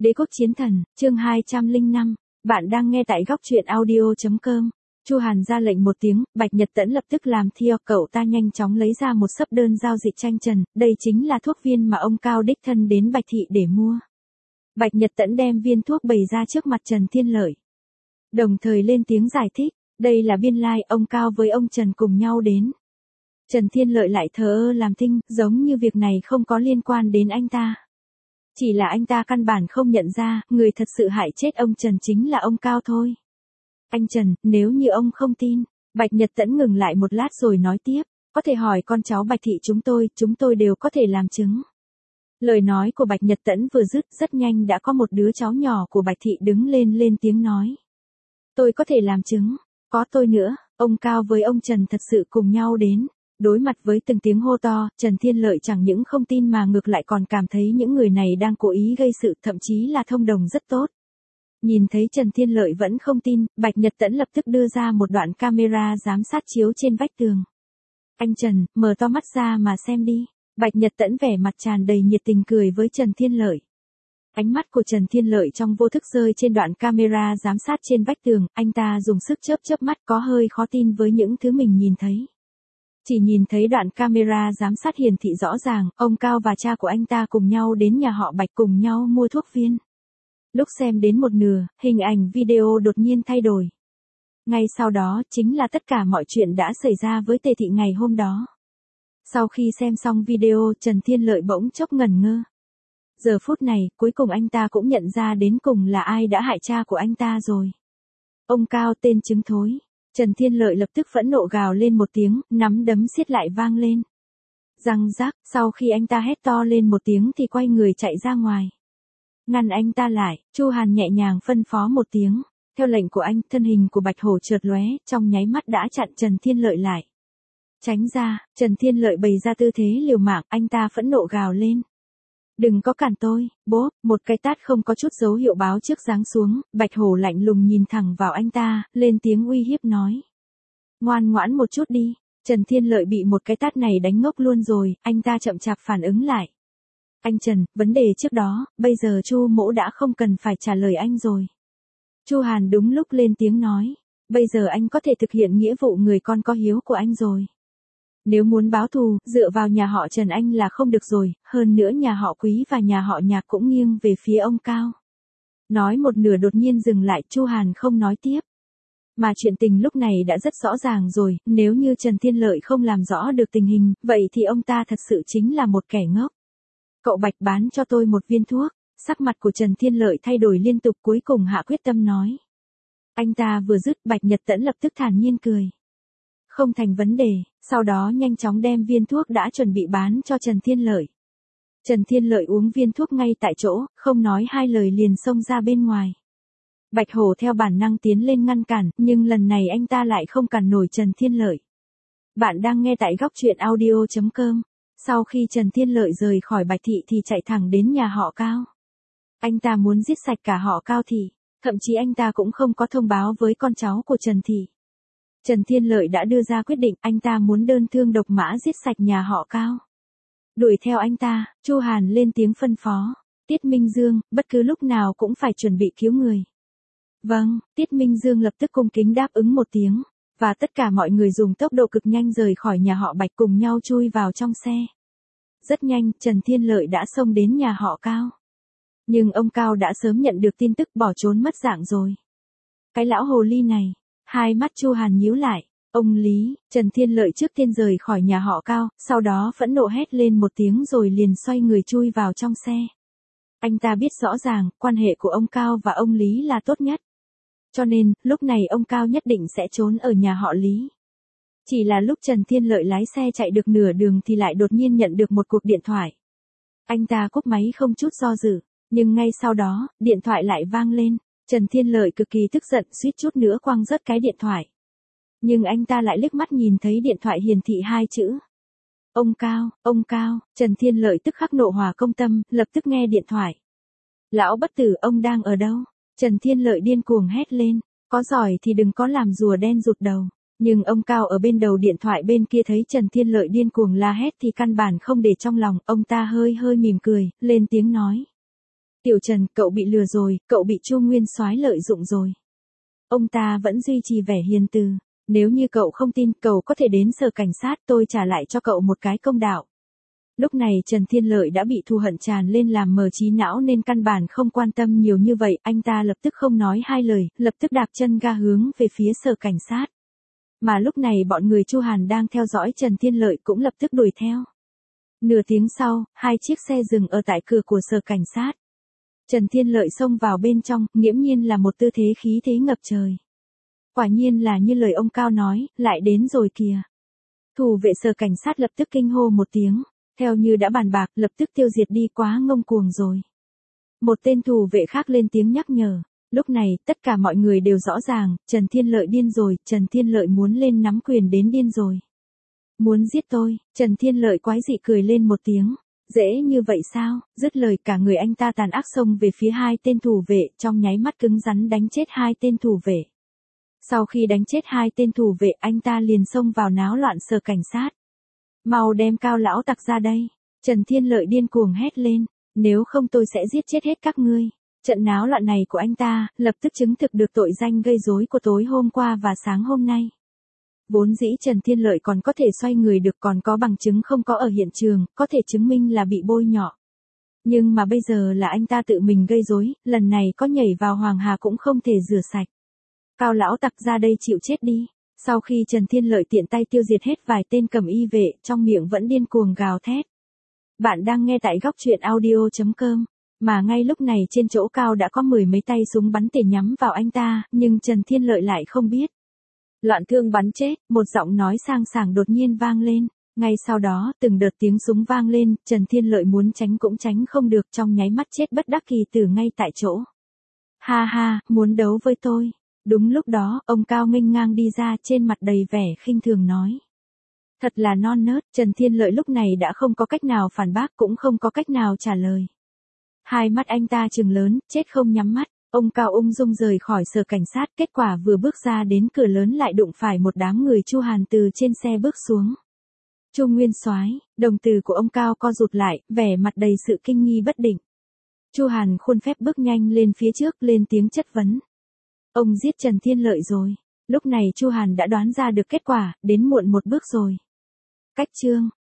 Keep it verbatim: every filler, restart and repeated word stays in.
Đế quốc chiến thần, chương hai trăm lẻ năm, bạn đang nghe tại góc truyện audio chấm com. Chu Hàn ra lệnh một tiếng, Bạch Nhật Tẫn lập tức làm theo, cậu ta nhanh chóng lấy ra một sấp đơn giao dịch tranh trần, đây chính là thuốc viên mà ông Cao đích thân đến Bạch Thị để mua. Bạch Nhật Tẫn đem viên thuốc bày ra trước mặt Trần Thiên Lợi. Đồng thời lên tiếng giải thích, đây là biên lai, ông Cao với ông Trần cùng nhau đến. Trần Thiên Lợi lại thờ ơ làm thinh, giống như việc này không có liên quan đến anh ta. Chỉ là anh ta căn bản không nhận ra, người thật sự hại chết ông Trần chính là ông Cao thôi. Anh Trần, nếu như ông không tin, Bạch Nhật Tẫn ngừng lại một lát rồi nói tiếp, có thể hỏi con cháu Bạch Thị chúng tôi, chúng tôi đều có thể làm chứng. Lời nói của Bạch Nhật Tẫn vừa dứt, rất nhanh đã có một đứa cháu nhỏ của Bạch Thị đứng lên lên tiếng nói. Tôi có thể làm chứng, có tôi nữa, ông Cao với ông Trần thật sự cùng nhau đến. Đối mặt với từng tiếng hô to, Trần Thiên Lợi chẳng những không tin mà ngược lại còn cảm thấy những người này đang cố ý gây sự, thậm chí là thông đồng rất tốt. Nhìn thấy Trần Thiên Lợi vẫn không tin, Bạch Nhật Tẫn lập tức đưa ra một đoạn camera giám sát chiếu trên vách tường. Anh Trần, mở to mắt ra mà xem đi. Bạch Nhật Tẫn vẻ mặt tràn đầy nhiệt tình cười với Trần Thiên Lợi. Ánh mắt của Trần Thiên Lợi trong vô thức rơi trên đoạn camera giám sát trên vách tường, anh ta dùng sức chớp chớp mắt có hơi khó tin với những thứ mình nhìn thấy. Chỉ nhìn thấy đoạn camera giám sát hiển thị rõ ràng, ông Cao và cha của anh ta cùng nhau đến nhà họ Bạch cùng nhau mua thuốc viên. Lúc xem đến một nửa, hình ảnh video đột nhiên thay đổi. Ngay sau đó, chính là tất cả mọi chuyện đã xảy ra với Tề Thị ngày hôm đó. Sau khi xem xong video, Trần Thiên Lợi bỗng chốc ngẩn ngơ. Giờ phút này, cuối cùng anh ta cũng nhận ra đến cùng là ai đã hại cha của anh ta rồi. Ông Cao, tên trứng thối. Trần Thiên Lợi lập tức phẫn nộ gào lên một tiếng, nắm đấm siết lại vang lên. Răng rác, sau khi anh ta hét to lên một tiếng thì quay người chạy ra ngoài. Ngăn anh ta lại, Chu Hàn nhẹ nhàng phân phó một tiếng. Theo lệnh của anh, thân hình của Bạch Hổ chợt lóe, trong nháy mắt đã chặn Trần Thiên Lợi lại. Tránh ra, Trần Thiên Lợi bày ra tư thế liều mạng, anh ta phẫn nộ gào lên. Đừng có cản tôi, bố, một cái tát không có chút dấu hiệu báo trước giáng xuống, Bạch Hổ lạnh lùng nhìn thẳng vào anh ta, lên tiếng uy hiếp nói. Ngoan ngoãn một chút đi, Trần Thiên Lợi bị một cái tát này đánh ngốc luôn rồi, anh ta chậm chạp phản ứng lại. Anh Trần, vấn đề trước đó, bây giờ Chu mỗ đã không cần phải trả lời anh rồi. Chu Hàn đúng lúc lên tiếng nói, bây giờ anh có thể thực hiện nghĩa vụ người con có hiếu của anh rồi. Nếu muốn báo thù, dựa vào nhà họ Trần anh là không được rồi, hơn nữa nhà họ Quý và nhà họ Nhạc cũng nghiêng về phía ông Cao. Nói một nửa đột nhiên dừng lại, Chu Hàn không nói tiếp. Mà chuyện tình lúc này đã rất rõ ràng rồi, nếu như Trần Thiên Lợi không làm rõ được tình hình, vậy thì ông ta thật sự chính là một kẻ ngốc. Cậu Bạch bán cho tôi một viên thuốc, sắc mặt của Trần Thiên Lợi thay đổi liên tục cuối cùng hạ quyết tâm nói. Anh ta vừa dứt, Bạch Nhật Tẫn lập tức thản nhiên cười. Không thành vấn đề, sau đó nhanh chóng đem viên thuốc đã chuẩn bị bán cho Trần Thiên Lợi. Trần Thiên Lợi uống viên thuốc ngay tại chỗ, không nói hai lời liền xông ra bên ngoài. Bạch Hổ theo bản năng tiến lên ngăn cản, nhưng lần này anh ta lại không cản nổi Trần Thiên Lợi. Bạn đang nghe tại góc truyện audio chấm com. Sau khi Trần Thiên Lợi rời khỏi Bạch Thị thì chạy thẳng đến nhà họ Cao. Anh ta muốn giết sạch cả họ Cao Thị, thậm chí anh ta cũng không có thông báo với con cháu của Trần Thị. Trần Thiên Lợi đã đưa ra quyết định, anh ta muốn đơn thương độc mã giết sạch nhà họ Cao. Đuổi theo anh ta, Chu Hàn lên tiếng phân phó. Tiết Minh Dương, bất cứ lúc nào cũng phải chuẩn bị cứu người. Vâng, Tiết Minh Dương lập tức cung kính đáp ứng một tiếng, và tất cả mọi người dùng tốc độ cực nhanh rời khỏi nhà họ Bạch cùng nhau chui vào trong xe. Rất nhanh, Trần Thiên Lợi đã xông đến nhà họ Cao. Nhưng ông Cao đã sớm nhận được tin tức bỏ trốn mất dạng rồi. Cái lão hồ ly này. Hai mắt Chu Hàn nhíu lại, ông Lý, Trần Thiên Lợi trước tiên rời khỏi nhà họ Cao, sau đó phẫn nộ hét lên một tiếng rồi liền xoay người chui vào trong xe. Anh ta biết rõ ràng, quan hệ của ông Cao và ông Lý là tốt nhất. Cho nên, lúc này ông Cao nhất định sẽ trốn ở nhà họ Lý. Chỉ là lúc Trần Thiên Lợi lái xe chạy được nửa đường thì lại đột nhiên nhận được một cuộc điện thoại. Anh ta cúp máy không chút do dự, nhưng ngay sau đó, điện thoại lại vang lên. Trần Thiên Lợi cực kỳ tức giận, suýt chút nữa quăng rớt cái điện thoại. Nhưng anh ta lại liếc mắt nhìn thấy điện thoại hiển thị hai chữ. Ông Cao, ông Cao, Trần Thiên Lợi tức khắc nộ hỏa công tâm, lập tức nghe điện thoại. Lão bất tử, ông đang ở đâu? Trần Thiên Lợi điên cuồng hét lên, có giỏi thì đừng có làm rùa đen rụt đầu. Nhưng ông Cao ở bên đầu điện thoại bên kia thấy Trần Thiên Lợi điên cuồng la hét thì căn bản không để trong lòng, ông ta hơi hơi mỉm cười, lên tiếng nói. Tiểu Trần, cậu bị lừa rồi, cậu bị Chu Nguyên Soái lợi dụng rồi. Ông ta vẫn duy trì vẻ hiền từ. Nếu như cậu không tin, cậu có thể đến sở cảnh sát, tôi trả lại cho cậu một cái công đạo. Lúc này Trần Thiên Lợi đã bị thù hận tràn lên làm mờ trí não nên căn bản không quan tâm nhiều như vậy, anh ta lập tức không nói hai lời, lập tức đạp chân ga hướng về phía sở cảnh sát. Mà lúc này bọn người Chu Hàn đang theo dõi Trần Thiên Lợi cũng lập tức đuổi theo. Nửa tiếng sau, hai chiếc xe dừng ở tại cửa của sở cảnh sát. Trần Thiên Lợi xông vào bên trong, nghiễm nhiên là một tư thế khí thế ngập trời. Quả nhiên là như lời ông Cao nói, lại đến rồi kìa. Thủ vệ sở cảnh sát lập tức kinh hô một tiếng, theo như đã bàn bạc, lập tức tiêu diệt đi, quá ngông cuồng rồi. Một tên thủ vệ khác lên tiếng nhắc nhở. Lúc này, tất cả mọi người đều rõ ràng, Trần Thiên Lợi điên rồi, Trần Thiên Lợi muốn lên nắm quyền đến điên rồi. Muốn giết tôi, Trần Thiên Lợi quái dị cười lên một tiếng. Dễ như vậy sao? Dứt lời cả người anh ta tàn ác xông về phía hai tên thủ vệ, trong nháy mắt cứng rắn đánh chết hai tên thủ vệ. Sau khi đánh chết hai tên thủ vệ, anh ta liền xông vào náo loạn sở cảnh sát. Mau đem Cao lão tặc ra đây. Trần Thiên Lợi điên cuồng hét lên, nếu không tôi sẽ giết chết hết các ngươi. Trận náo loạn này của anh ta, lập tức chứng thực được tội danh gây rối của tối hôm qua và sáng hôm nay. Vốn dĩ Trần Thiên Lợi còn có thể xoay người được, còn có bằng chứng không có ở hiện trường, có thể chứng minh là bị bôi nhọ. Nhưng mà bây giờ là anh ta tự mình gây rối, lần này có nhảy vào Hoàng Hà cũng không thể rửa sạch. Cao lão tặc ra đây chịu chết đi. Sau khi Trần Thiên Lợi tiện tay tiêu diệt hết vài tên cầm y vệ, trong miệng vẫn điên cuồng gào thét. Bạn đang nghe tại góc truyện audio chấm com. Mà ngay lúc này trên chỗ Cao đã có mười mấy tay súng bắn tỉa nhắm vào anh ta, nhưng Trần Thiên Lợi lại không biết. Loạn thương bắn chết, một giọng nói sang sảng đột nhiên vang lên. Ngay sau đó, từng đợt tiếng súng vang lên, Trần Thiên Lợi muốn tránh cũng tránh không được, trong nháy mắt chết bất đắc kỳ tử ngay tại chỗ. Ha ha, muốn đấu với tôi. Đúng lúc đó, ông Cao nghênh ngang đi ra, trên mặt đầy vẻ khinh thường nói. Thật là non nớt, Trần Thiên Lợi lúc này đã không có cách nào phản bác, cũng không có cách nào trả lời. Hai mắt anh ta trừng lớn, chết không nhắm mắt. Ông Cao ung dung rời khỏi sở cảnh sát, kết quả vừa bước ra đến cửa lớn lại đụng phải một đám người Chu Hàn từ trên xe bước xuống. Chu Nguyên Soái, đồng tử của ông Cao co rụt lại, vẻ mặt đầy sự kinh nghi bất định. Chu Hàn khuôn phép bước nhanh lên phía trước, lên tiếng chất vấn. Ông giết Trần Thiên Lợi rồi. Lúc này Chu Hàn đã đoán ra được kết quả, đến muộn một bước rồi. Cách chương